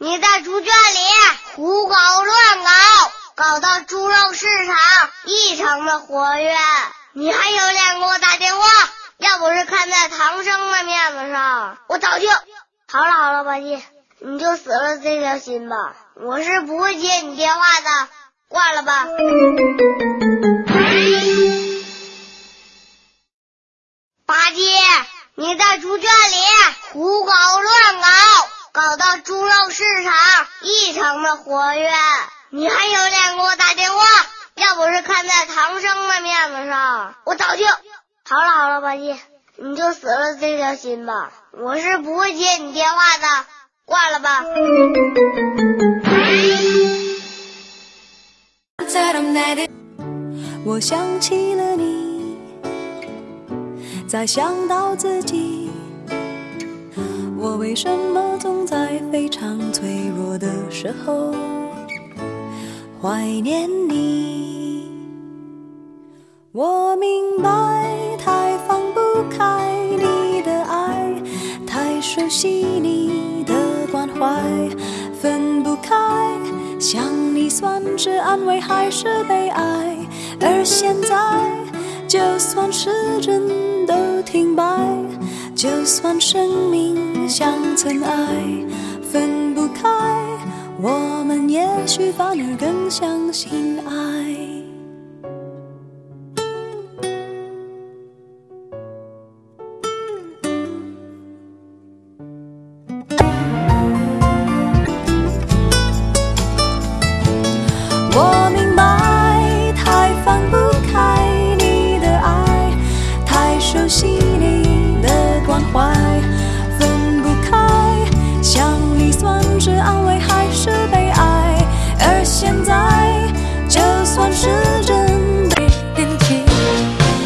你在猪圈里胡搞乱搞到猪肉市场异常的活跃。你还有脸给我打电话？要不是看在唐生的面子上，我早就……好了，八戒，你就死了这条心吧，我是不会接你电话的，挂了吧。八戒，你在猪圈里胡搞乱搞到猪肉市场异常的活跃。你还有脸给我打电话？要不是看在唐生的面子上，我早就……好了，八戒，你就死了这条心吧，我是不会接你电话的，挂了吧。 我想起了你，再想到自己，我为什么总在非常脆弱的时候怀念你？我明白太放不开你的爱，太熟悉你的关怀，分不开想你算是安慰还是悲哀。而现在就算时针都停摆，就算生命像尘埃，分不开我们也许反而更相信爱。